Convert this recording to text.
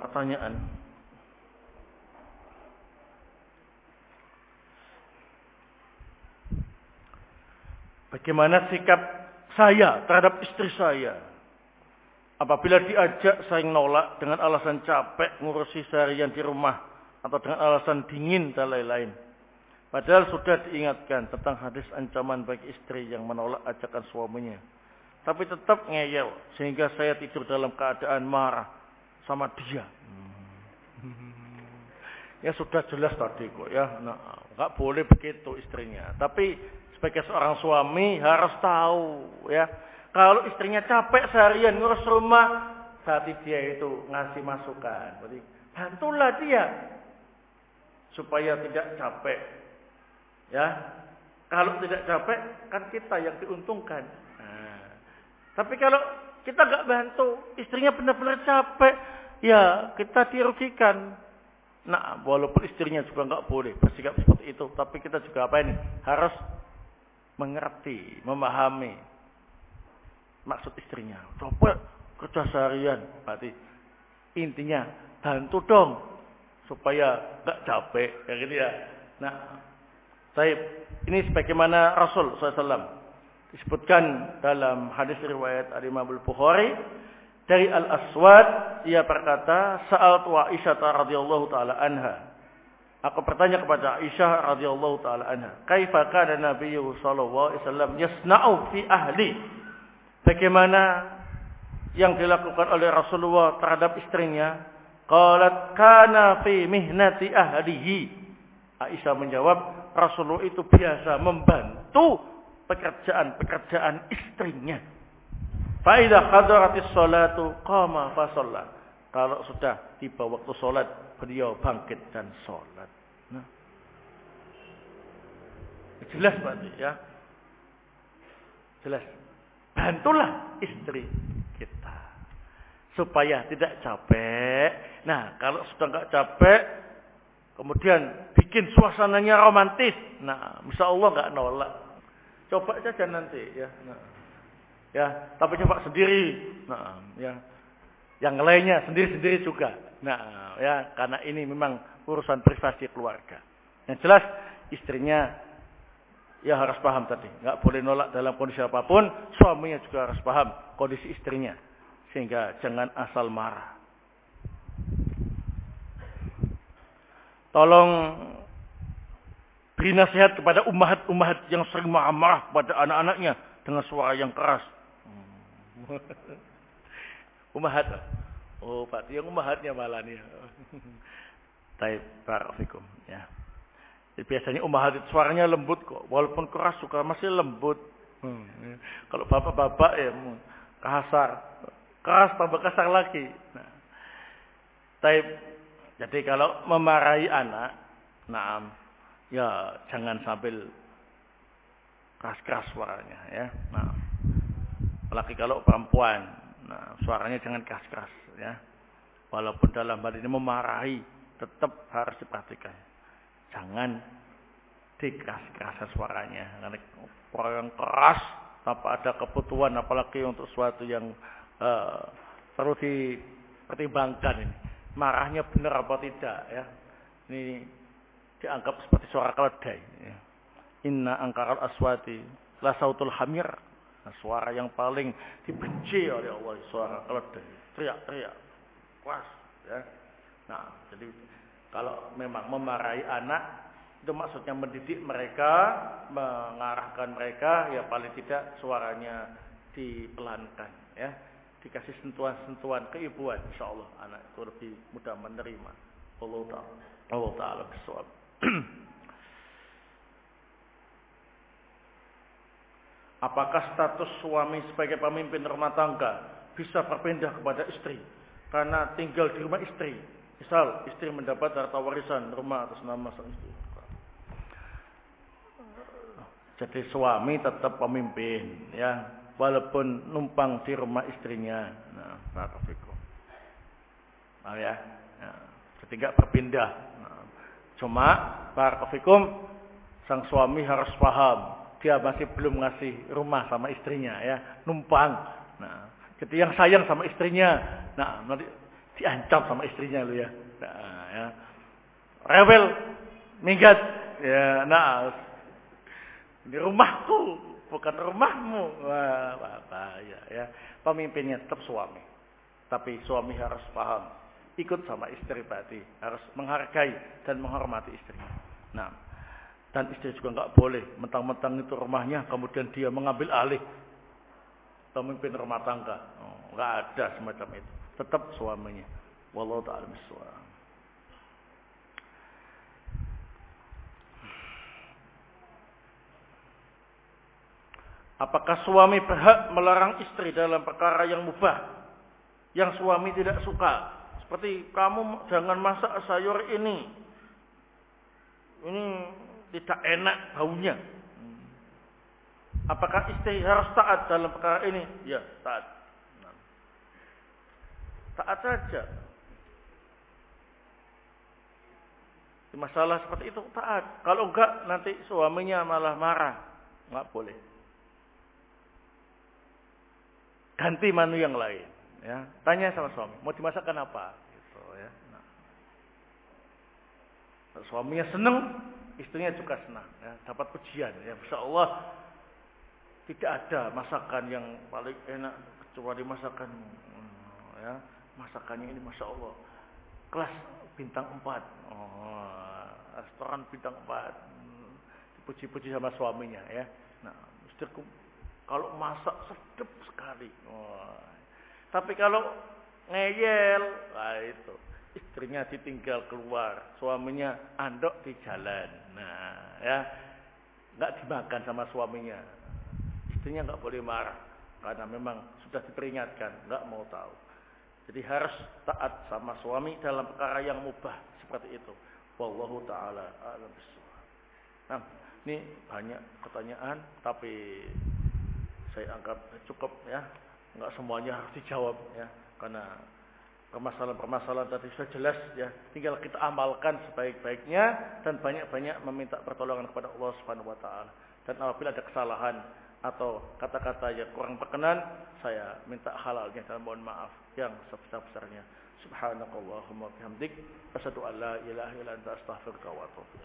pertanyaan. Bagaimana sikap saya terhadap istri saya? Apabila diajak saya nolak dengan alasan capek ngurusi seharian di rumah atau dengan alasan dingin dan lain-lain. Padahal sudah diingatkan tentang hadis ancaman bagi istri yang menolak ajakan suaminya. Tapi tetap ngeyel sehingga saya tidur dalam keadaan marah sama dia. Ya sudah jelas tadi kok ya. Nah, enggak boleh begitu istrinya. Tapi sebagai seorang suami harus tahu ya. Kalau istrinya capek seharian ngurus rumah, berarti dia itu ngasih masukan. Berarti bantulah dia supaya tidak capek. Ya, kalau tidak capek kan kita yang diuntungkan. Nah, tapi kalau kita nggak bantu, istrinya benar-benar capek, ya kita dirugikan. Nah, walaupun istrinya juga nggak boleh bersikap seperti itu, tapi kita juga apa ini harus mengerti, memahami maksud istrinya. Coba kerja seharian, berarti intinya bantu dong supaya nggak capek, kayak gitu ya. Nah, ini sebagaimana Rasul SAW disebutkan dalam hadis riwayat Imam Al-Bukhari dari Al-Aswad, ia berkata, sa'altu Aisyah radhiyallahu taala anha. Aku bertanya kepada Aisyah radhiyallahu taala anha, kaifa kana Nabiyyu sallallahu alaihi wasallam yasna'u fi ahli? Bagaimana yang dilakukan oleh Rasulullah terhadap istrinya? Qalat kana fi mihnati ahlihi. Aisyah menjawab, Rasulullah itu biasa membantu pekerjaan-pekerjaan istrinya. Fa idza hadaratis salatu qama fa shalla. Kalau sudah tiba waktu salat, beliau bangkit dan salat. Nah. Jelas berarti ya. Jelas. Bantulah istri kita supaya tidak capek. Nah, kalau sudah enggak capek, kemudian bikin suasananya romantis. Nah, insya Allah enggak nolak. Coba saja nanti ya. Nah, ya, tapi coba sendiri. Nah, ya. Yang lainnya sendiri-sendiri juga. Nah, ya, karena ini memang urusan privasi keluarga. Yang jelas istrinya ya harus paham tadi, nggak boleh nolak dalam kondisi apapun. Suaminya juga harus paham kondisi istrinya, sehingga jangan asal marah. Tolong beri nasihat kepada ummahat yang sering marah-marah kepada anak-anaknya dengan suara yang keras. Ummahat, oh Pak, yang ummahatnya malah nih. Taib barakallahu ya. Biasanya ummahat itu suaranya lembut kok. Walaupun keras juga masih lembut. Kalau bapak-bapak ya kasar. Keras tambah kasar lagi. Nah, jadi kalau memarahi anak, nah, ya jangan sambil keras-keras suaranya ya. Nah, apalagi kalau perempuan, nah, suaranya jangan keras-keras ya. Walaupun dalam hal ini memarahi, tetap harus diperhatikan. Jangan dikeras-keras suaranya. Karena orang yang keras tanpa ada kebutuhan, apalagi untuk sesuatu yang perlu dipertimbangkan ini. Marahnya benar apa tidak ya. Ini dianggap seperti suara keledai. Ya. Inna angkaral aswati la sautul hamir. Nah, suara yang paling dibenci oleh Allah, suara keledai. Teriak-teriak. Keras ya. Nah, jadi kalau memang memarahi anak, itu maksudnya mendidik mereka, mengarahkan mereka, ya paling tidak suaranya dipelankan, ya, dikasih sentuhan-sentuhan keibuan, insyaallah anak itu lebih mudah menerima. Allah Taala bisawab. Apakah status suami sebagai pemimpin rumah tangga bisa berpindah kepada istri karena tinggal di rumah istri? Misal istri mendapat harta warisan rumah atas nama sang istri. Jadi suami tetap pemimpin, ya, walaupun numpang di rumah istrinya. Nah, barakallahu. Nah, ya. Jadi enggak berpindah. Nah, cuma barakallahu sang suami harus paham, dia masih belum ngasih rumah sama istrinya, ya, numpang. Nah, jadi yang sayang sama istrinya. Nah, nanti Diancam sama istrinya lu ya. Nah, ya. Rewel, minggat. Ya, nah. Di rumahku, bukan rumahmu. Wah, bahaya ya. Pemimpinnya tetap suami. Tapi suami harus paham. Ikut sama istri tadi. Harus menghargai dan menghormati istrinya. Nah, dan istri juga nggak boleh mentang-mentang itu rumahnya, kemudian dia mengambil alih pemimpin rumah tangga. Nggak ada semacam itu. Tetap suaminya. Wallahu ta'ala bishawab. Apakah suami berhak melarang istri dalam perkara yang mubah, yang suami tidak suka? Seperti kamu jangan masak sayur ini tidak enak baunya. Apakah istri harus taat dalam perkara ini? Ya, taat. Taat saja. Di masalah seperti itu taat. Kalau enggak nanti suaminya malah marah. Enggak boleh. Ganti menu yang lain. Ya, tanya sama suami, mau dimasakkan apa? Gitu, ya. Nah. Suaminya senang, istrinya juga senang. Ya, dapat pujian. Ya, Masya Allah, tidak ada masakan yang paling enak kecuali masakan. Ya, masakannya ini Masya Allah, kelas bintang 4. Restoran bintang 4. Dipuji-puji sama suaminya. Ya. Nah, istriku kalau masak sedap sekali. Tapi kalau ngeyel, nah itu istrinya ditinggal keluar, suaminya andok di jalan. Nah, ya nggak dimakan sama suaminya. Istrinya nggak boleh marah karena memang sudah diperingatkan, nggak mau tahu. Jadi harus taat sama suami dalam perkara yang mubah seperti itu. Wallahu taala a'lam bishawab. Nah, ini banyak pertanyaan, tapi saya anggap cukup ya. Enggak semuanya harus dijawab ya, karena permasalahan-permasalahan tadi sudah jelas ya. Tinggal kita amalkan sebaik-baiknya dan banyak-banyak meminta pertolongan kepada Allah Subhanahu wa taala. Dan apabila ada kesalahan atau kata-kata yang kurang berkenan, saya minta halalnya dan mohon maaf yang sebesar-besarnya. Subhanakallahumma bihamdik, asyhadu an la ilaha illa anta astaghfiruka wa atubu ilaik.